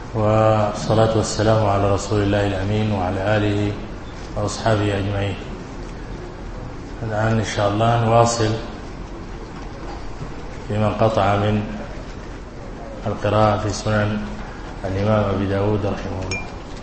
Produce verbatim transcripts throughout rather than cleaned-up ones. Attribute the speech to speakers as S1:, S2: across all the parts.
S1: والصلاة والسلام على رسول الله الأمين وعلى آله وأصحابه أجمعين. الآن إن شاء الله نواصل فيما انقطع من القراءة في سنن الإمام أبي داود رحمه الله.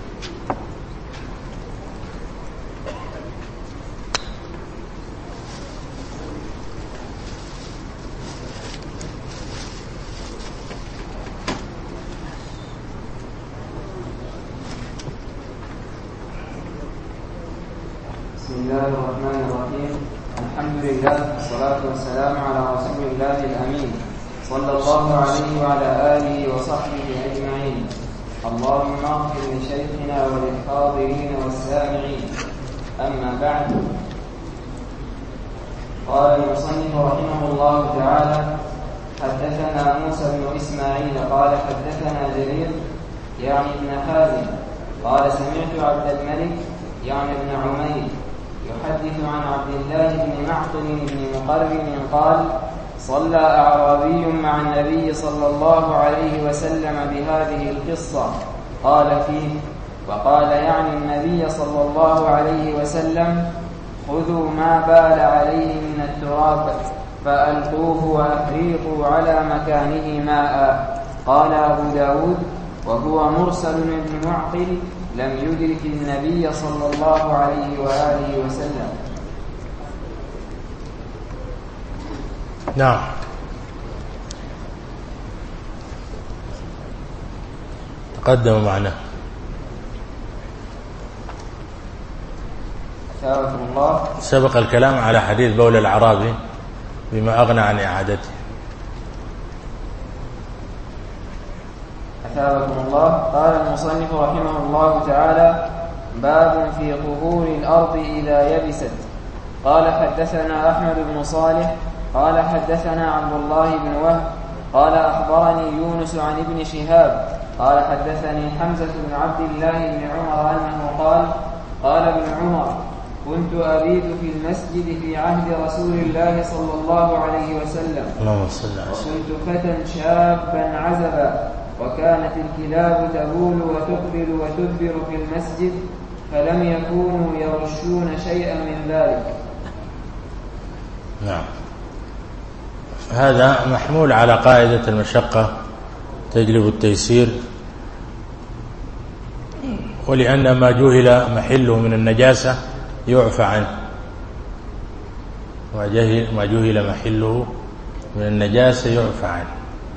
S2: بسم الله الرحمن الرحيم. الحمد لله والصلاة والسلام على رسول الله الأمين صلى الله عليه وعلى آله وصحبه أجمعين. اللهم اغفر لشيخنا وللحاضرين والسامعين. أما بعد، قال المصنف رحمه الله تعالى: حدثنا موسى بن إسماعيل قال حدثنا جرير يعني ابن حازم قال سمعت عبد الملك يعني ابن عمير يحدث عن عبد الله بن معقل بن مقرن قال: صلى أعرابي مع النبي صلى الله عليه وسلم بهذه القصة. قال فيه: وقال يعني النبي صلى الله عليه وسلم: خذوا ما بال عليه من التراب فألقوه وأفريقوا على مكانه ماء. قال أبو داود: وهو مرسل بن معقل لم يدرك النبي صلى الله عليه وآله وسلم.
S1: نعم. تقدم معنا
S2: أثابكم الله.
S1: سبق الكلام على حديث بول الأعرابي بما أغنى عن إعادته.
S2: أثابكم الله. قال المصنف رحمه الله تعالى: باب في طهور الأرض إذا يبست. قال حدثنا أحمد بن صالح قال حدثنا عبد الله بن وهب قال أخبرني يونس عن ابن شهاب قال حدثني حمزة بن عبد الله بن عمر أنه قال: قال ابن عمر: كنت أبيت في المسجد في عهد رسول الله صلى الله عليه وسلم، وكنت فتى شابا عزبا، وكانت الكلاب تبول وتقبل وتدبر في المسجد، فلم يكونوا يرشون شيئا من ذلك.
S1: نعم. هذا محمول على قاعدة المشقة تجلب التيسير، ولأن ما جهل محله من النجاسة يعفى عنه، ما جهل محله من النجاسة يعفى عنه.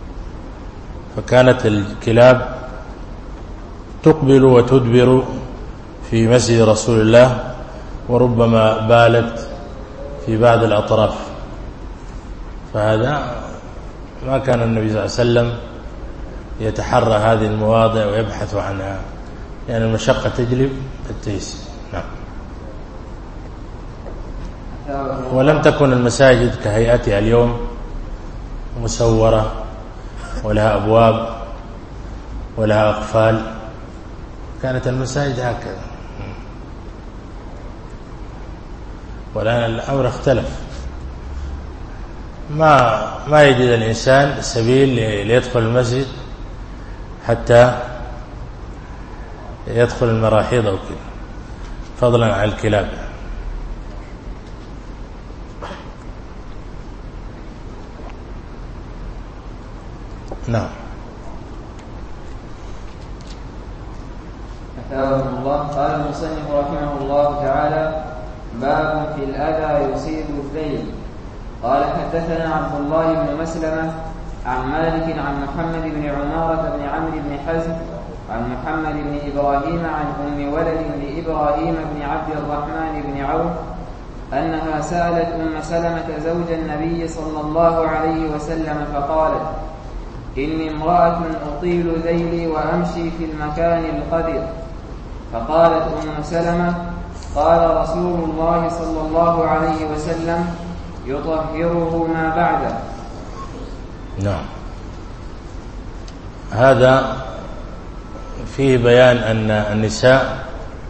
S1: فكانت الكلاب تقبل وتدبر في مسجد رسول الله، وربما بالت في بعض الأطراف، فهذا ما كان النبي صلى الله عليه وسلم يتحرى هذه المواضع ويبحث عنها، يعني المشقة تجلب التيسير. نعم. ولم تكن المساجد كهيئتها اليوم مسورة ولها أبواب ولها أقفال، كانت المساجد هكذا. والآن الأمر اختلف، ما ما يجد الإنسان سبيل ليدخل المسجد حتى يدخل المراحيض أو كذا، فضلا عن الكلاب. نعم.
S2: أثابكم الله. قال المصنف رحمه الله تعالى: باب في الأذى يصيب الذيل. قال حدثنا عبد الله بن مسلمة عن مالك عن محمد بن عمارة بن عمرو بن حزم عن محمد بن إبراهيم عن أم ولد لإبراهيم بن عبد الرحمن بن عوف أنها سألت أم سلمة زوج النبي صلى الله عليه وسلم فقالت: إني امرأة أطيل ذيلي وأمشي في المكان القدر. فقالت أم سلمة: قال رسول الله صلى الله عليه وسلم: يطهره ما بعده.
S1: نعم. هذا فيه بيان أن النساء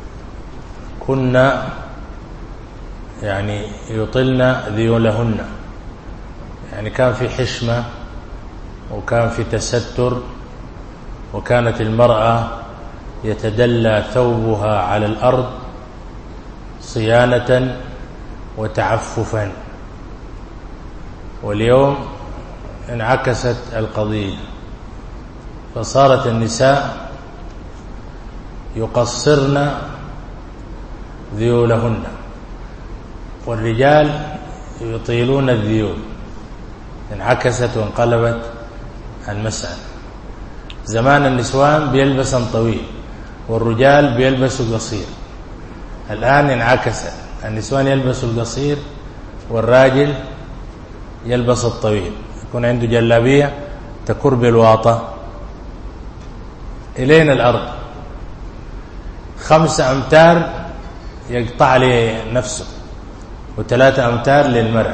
S1: كنا يعني يطلن ذيولهن، يعني كان في حشمة وكان في تستر وكانت المرأة يتدلى ثوبها على الأرض صيانة وتعففا، واليوم انعكست القضية، فصارت النساء يقصرن ذيولهن والرجال يطيلون الذيول. انعكست وانقلبت المسألة. زمان النسوان بيلبسن طويل والرجال بيلبسوا قصير، الآن انعكست، النسوان يلبسوا القصير والراجل يلبس الطويل، يكون عنده جلابية تكر بالواطة إلين الأرض، خمسة أمتار يقطع لنفسه وثلاثة أمتار للمرأة.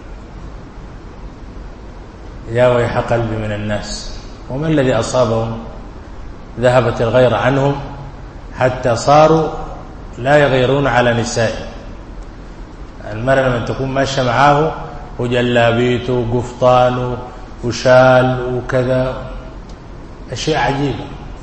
S1: يا ويح قلبي من الناس، وما الذي أصابهم؟ ذهبت الغيرة عنهم حتى صاروا لا يغيرون على نسائهم. المرأة لما تكون ماشية معاه وجلابيته وقفطانه وشال وكذا، أشياء عجيبة.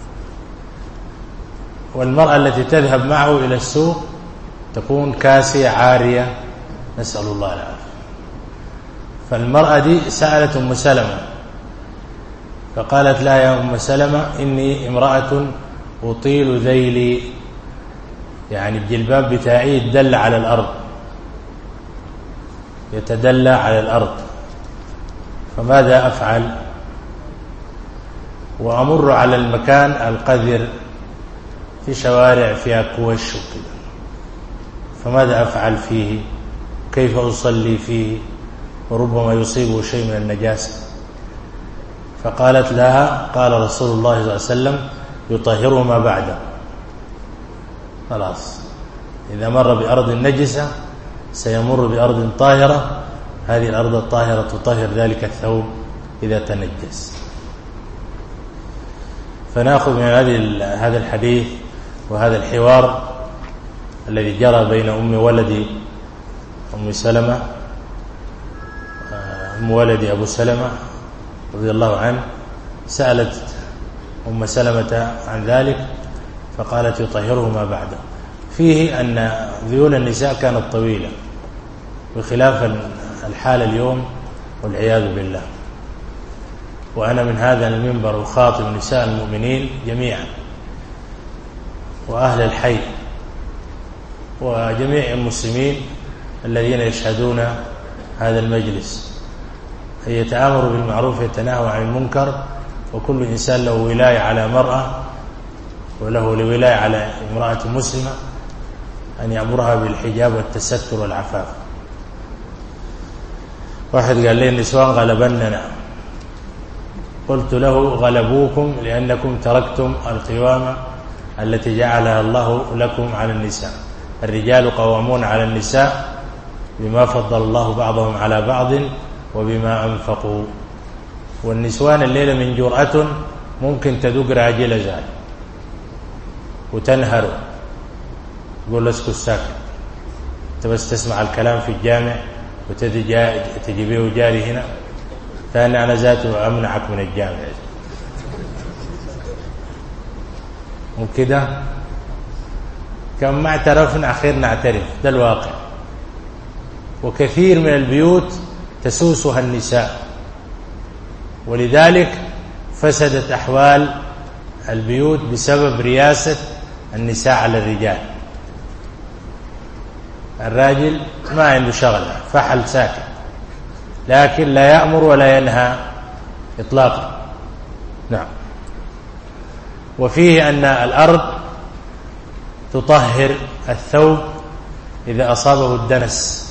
S1: والمرأة التي تذهب معه إلى السوق تكون كاسية عارية، نسأل الله العافية. فالمرأة دي سألت أم سلمة فقالت لا يا أم سلمة إني امرأة أطيل ذيلي، يعني الجلباب بتاعي يتدلى على الأرض، يتدلى على الأرض، فماذا أفعل؟ وأمر على المكان القذر في شوارع فيها كوش وكذا، فماذا أفعل فيه؟ كيف أصلي فيه؟ وربما يصيبه شيء من النجاسة. فقالت لها قال رسول الله صلى الله عليه وسلم يطهره ما بعده. خلاص، إذا مر بأرض نجسة سيمر بأرض طاهرة، هذه الأرض الطاهرة تطهر ذلك الثوب إذا تنجس. فنأخذ من هذا الحديث وهذا الحوار الذي جرى بين أم ولد أم سلمة أم ولد أبو سلمة رضي الله عنه، سألت أم سلمة عن ذلك فقالت يطهره ما بعده. فيه أن ذيول النساء كانت طويلة بخلاف الحال اليوم والعياذ بالله. وأنا من هذا المنبر أخاطب نساء المؤمنين جميعا وأهل الحي وجميع المسلمين الذين يشهدون هذا المجلس أن يتآمروا بالمعروف ويتناهوا عن المنكر، وكل إنسان له ولاية على مرأة وله ولاية على امرأة مسلمة أن يأمرها بالحجاب والتستر والعفاف. واحد قال لي النسوان غلبننا، قلت له غلبوكم لأنكم تركتم القوامة التي جعلها الله لكم على النساء. الرجال قوامون على النساء بما فضل الله بعضهم على بعض وبما أنفقوا. والنسوان الليلة من جرأة ممكن تدق راجل زال وتنهر، تقول له اسكت ساكت، انت بس تسمع الكلام في الجامع وتجيبيه جاري هنا، فأنا أنا ذاته أمنعك من الجامع وكده. كم ما اعترفنا أخير نعترف، ده الواقع. وكثير من البيوت تسوسها النساء، ولذلك فسدت أحوال البيوت بسبب رياسة النساء على الرجال. الراجل ما عنده شغلة، فحل ساكت، لكن لا يأمر ولا ينهى إطلاقا. نعم. وفيه أن الأرض تطهر الثوب إذا أصابه الدنس.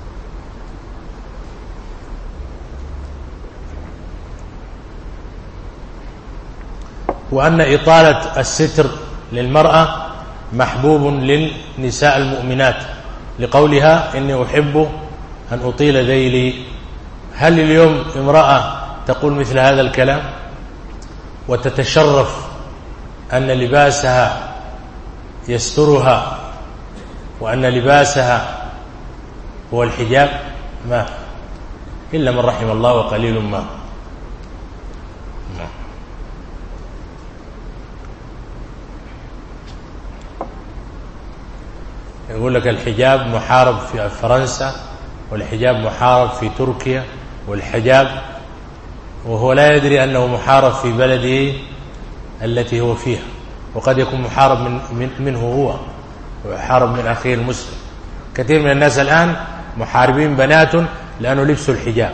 S1: وأن إطالة الستر للمرأة محبوب للنساء المؤمنات لقولها إني أحب أن أطيل ذيلي. هل اليوم امرأة تقول مثل هذا الكلام وتتشرف أن لباسها يسترها وأن لباسها هو الحجاب؟ ما إلا من رحم الله وقليل ما. يقول لك الحجاب محارب في فرنسا، والحجاب محارب في تركيا، والحجاب وهو لا يدري أنه محارب في بلده التي هو فيها، وقد يكون محارب من من منه هو، ويحارب من أخيه المسلم. كثير من الناس الآن محاربين بنات لأنه لبسوا الحجاب.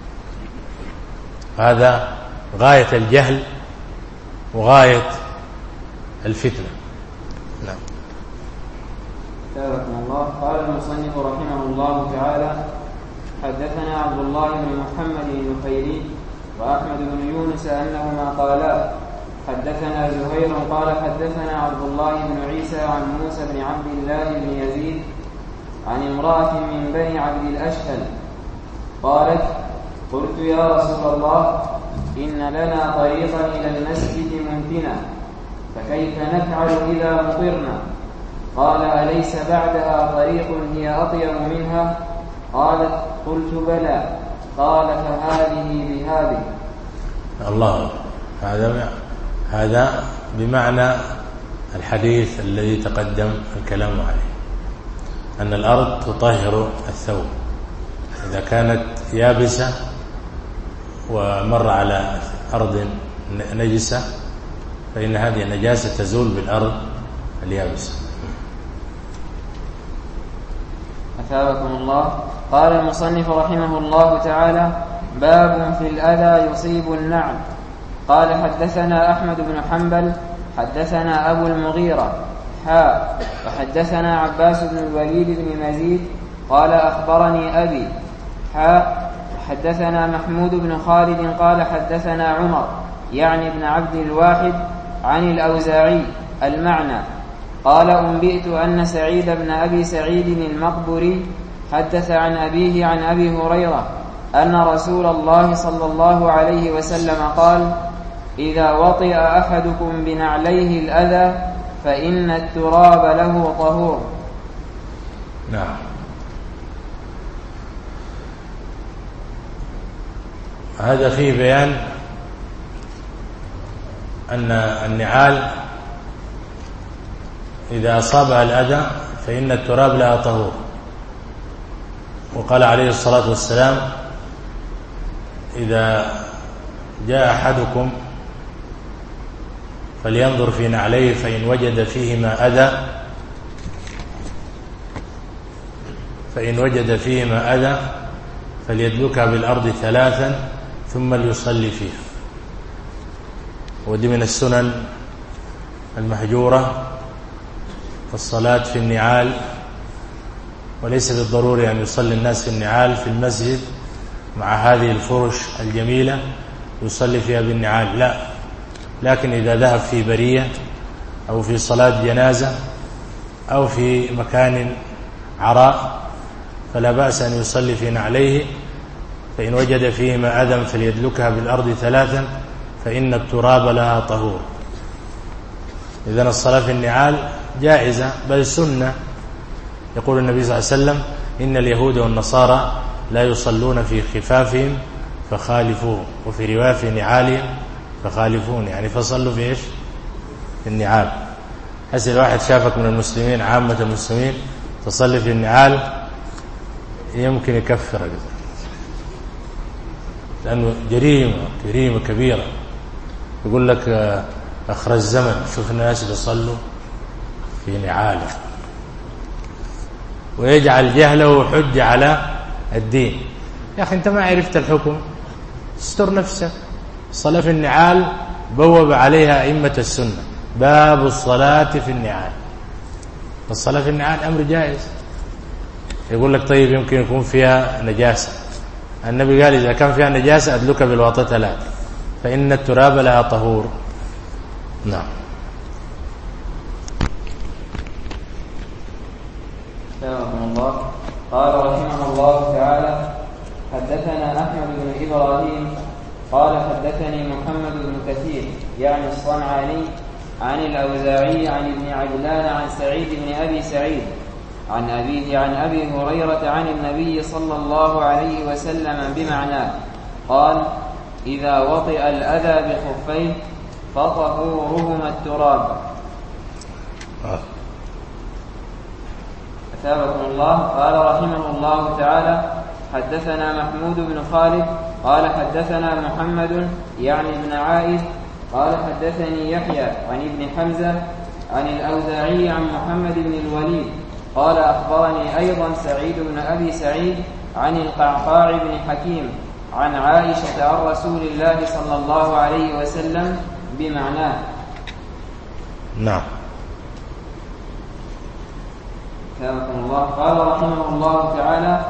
S1: هذا غاية الجهل وغاية الفتنة. نعم.
S2: تبارك الله. قال المصنف رحمه الله تعالى: حدثنا عبد الله بن محمد النخيري وأحمد بن يونس أنهما قالا حدثنا زهير قال حدثنا عبد الله بن عيسى عن موسى بن عبد الله بن يزيد عن امرأة من بني عبد الأشهل قالت: قلت يا رسول الله إن لنا طريقا إلى المسجد ممتنا، فكيف نفعل إذا مطرنا؟ قال: أليس بعدها طريق هي أطيب منها؟ قالت: قلت بلى. قال: فهذه بهذه.
S1: الله. هذا هذا بمعنى الحديث الذي تقدم الكلام عليه، أن الأرض تطهر الثوب إذا كانت يابسة ومر على أرض نجسة، فإن هذه النجاسة تزول بالأرض اليابسة.
S2: أثابكم الله. قال المصنف رحمه الله تعالى: باب في الأذى يصيب النعل. قال حدثنا أحمد بن حنبل حدثنا أبو المغيرة حاء وحدثنا عباس بن الوليد بن مزيد قال أخبرني أبي حاء حدثنا محمود بن خالد قال حدثنا عمر يعني ابن عبد الواحد عن الأوزاعي المعنى قال: أنبئت أن سعيد بن أبي سعيد المقبري حدث عن أبيه عن أبي هريرة أن رسول الله صلى الله عليه وسلم قال: إذا وطئ أحدكم بنعليه الأذى فإن التراب له طهور.
S1: نعم. هذا فيه بيان أن النعال إذا أصابها الأذى فإن التراب لها طهور. وقال عليه الصلاة والسلام: إذا جاء أحدكم فلينظر في نعليه فإن وجد فيهما أذى فإن وجد فيهما أذى فليدلكها بالأرض ثلاثا ثم ليصلي فيها. ودي من السنن المهجورة الصلاة في النعال، وليس بالضروري أن يصلي الناس في النعال في المسجد مع هذه الفرش الجميلة يصلي فيها بالنعال، لا، لكن إذا ذهب في برية أو في صلاة جنازة أو في مكان عراء فلا بأس أن يصلي في نعليه، فإن وجد فيهما أذى فليدلكها بالأرض ثلاثا فإن التراب لها طهور. إذن الصلاة في النعال جائزة بل سنة. يقول النبي صلى الله عليه وسلم: إن اليهود والنصارى لا يصلون في خفافهم فخالفوهم، وفي رواية في نعالهم فخالفون، يعني فصلوا في إيش؟ في النعال. حسن الواحد شافك من المسلمين عامة المسلمين تصلي في النعال يمكن يكفرك، لأنه جريمة جريمة كبيرة. يقول لك أخر الزمن شوف الناس بيصلوا في نعاله، ويجعل جهله حجة على الدين. يا أخي أنت ما عرفت الحكم، استر نفسك. الصلاة في النعال بوب عليها أئمة السنة: باب الصلاة في النعال. الصلاة في النعال أمر جائز. يقول لك طيب يمكن يكون فيها نجاسة. النبي قال: إذا كان فيها نجاسة أدلك بالوطأ ثلاث فإن التراب لها طهور. نعم.
S2: رحمه الله. قال رحمه الله تعالى: حدثنا أحمد بن إبراهيم قال حدثني محمد بن كثير يعني الصنعاني عن الأوزاعي عن ابن عجلان عن سعيد بن أبي سعيد عن أبيه عن أبي هريرة عن النبي صلى الله عليه وسلم بمعناه قال: إذا وطئ الأذى بخفيه فطهورهما التراب. أثابكم الله. قال رحمه الله تعالى: حدثنا محمود بن خالد قال حدثنا محمد يعني ابن عائد قال حدثني يحيى عن ابن حمزة عن الأوزاعي عن محمد بن الوليد قال أخبرني أيضا سعيد بن أبي سعيد عن القعقاع بن حكيم عن عائشة عن رسول الله صلى الله عليه وسلم بمعناه.
S1: نعم.
S2: أثابكم الله. قال رحمه الله تعالى: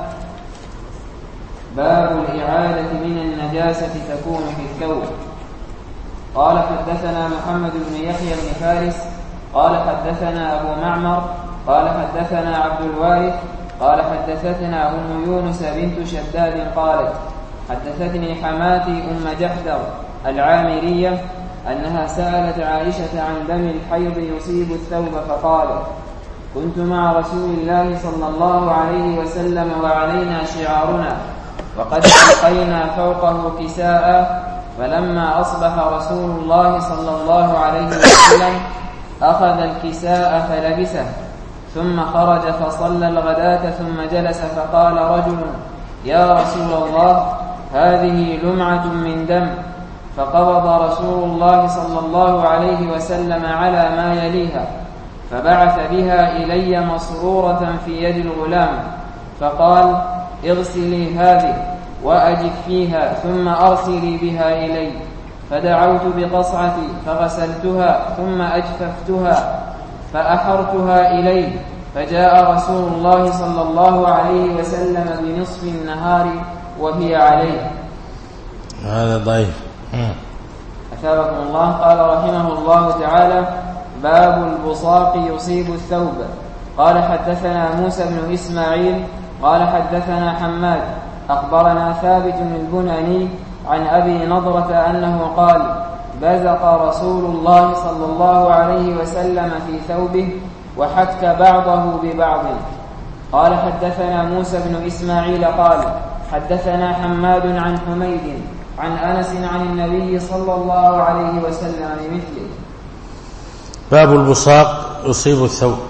S2: باب الإعادة من النجاسة تكون في الثوب. قال حدثنا محمد بن يحيى بن فارس قال حدثنا أبو معمر قال حدثنا عبد الوارث قال حدثتنا أم يونس بنت شداد قالت حدثتني حماتي أم جحدر العامرية أنها سألت عائشة عن دم الحيض يصيب الثوب فقالت: كنت مع رسول الله صلى الله عليه وسلم وعلينا شعارنا وقد ألقينا فوقه كساء، فلما أصبح رسول الله صلى الله عليه وسلم أخذ الكساء فلبسه ثم خرج فصلى الغداة ثم جلس فقال رجل: يا رسول الله هذه لمعة من دم، فقبض رسول الله صلى الله عليه وسلم على ما يليها فبعث بها إلي مسرورة في يد الغلام فقال: اغسلي هذه وأجف فيها ثم أرسلي بها إلي، فدعوت بقصعتي فغسلتها ثم أجففتها فأحرتها إليه، فجاء رسول الله صلى الله عليه وسلم بنصف النهار وهي عليه.
S1: هذا ضعيف.
S2: أثابكم الله. قال رحمه الله تعالى: باب البصاق يصيب الثوب. قال حدثنا موسى بن إسماعيل قال حدثنا حماد أخبرنا ثابت البناني عن أبي نضرة أنه قال: بزق رسول الله صلى الله عليه وسلم في ثوبه وحك بعضه ببعض. قال حدثنا موسى بن إسماعيل قال حدثنا حماد عن حميد عن أنس عن النبي صلى الله عليه وسلم بمثله.
S1: باب البصاق يصيب الثوب.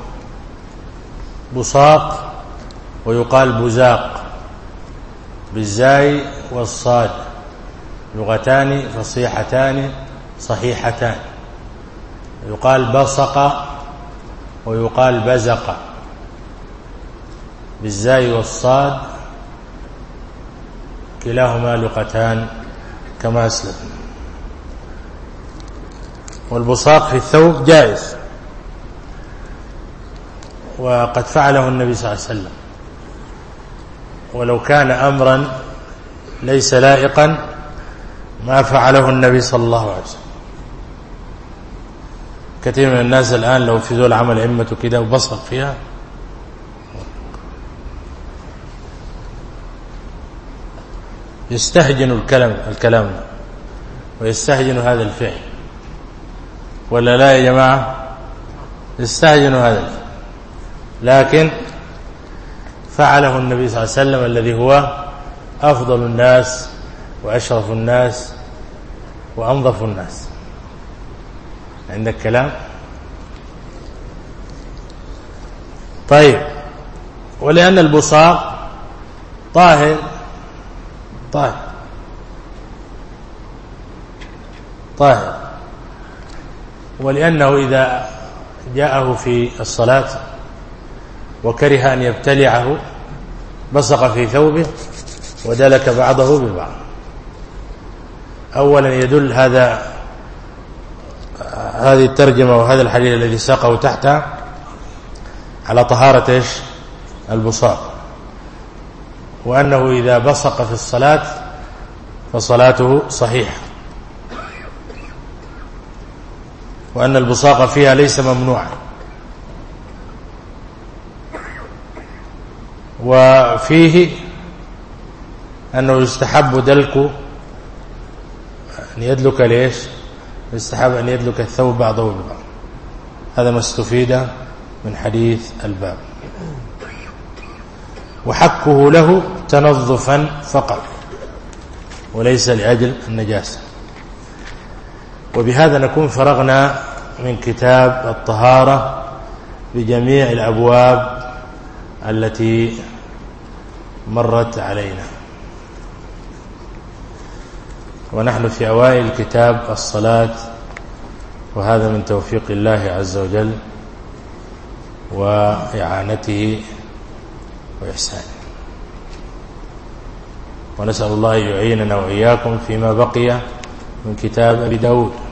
S1: بصاق ويقال بزاق بالزاي والصاد، لغتان فصيحتان صحيحتان. يقال بصق ويقال بزق بالزاي والصاد، كلاهما لغتان كما أسلم. والبصاق في الثوب جائز، وقد فعله النبي صلى الله عليه وسلم، ولو كان أمرا ليس لائقا ما فعله النبي صلى الله عليه وسلم. كثير من الناس الآن لو في ذول عمل عمته كده وبصق فيها يستهجن الكلام الكلام ويستهجن هذا الفعل، ولا لا يا جماعة؟ يستهجن هذا الفعل، لكن فعله النبي صلى الله عليه وسلم الذي هو أفضل الناس وأشرف الناس وأنظف الناس. عندك كلام؟ طيب. ولأن البصاق طاهر طاهر طاهر ولأنه إذا جاءه في الصلاة وكره أن يبتلعه بصق في ثوبه ودلك بعضه ببعض. أولا يدل هذا هذه الترجمة وهذا الحديث الذي ساقه تحته على طهارة إيش؟ البصاق، وأنه إذا بصق في الصلاة فصلاته صحيحة، وأن البصاق فيها ليس ممنوعا. وفيه أنه يستحب دلك أن يدلك ليش؟ يستحب أن يدلك الثوب بعضه ببعض. هذا ما استفيد من حديث الباب. وحكه له تنظفا فقط وليس لأجل النجاسة. وبهذا نكون فرغنا من كتاب الطهارة بجميع الأبواب التي مرت علينا. ونحن في أوائل كتاب الصلاة، وهذا من توفيق الله عز وجل وإعانته وإحسانه، ونسأل الله يعيننا وإياكم فيما بقي من كتاب أبي داود.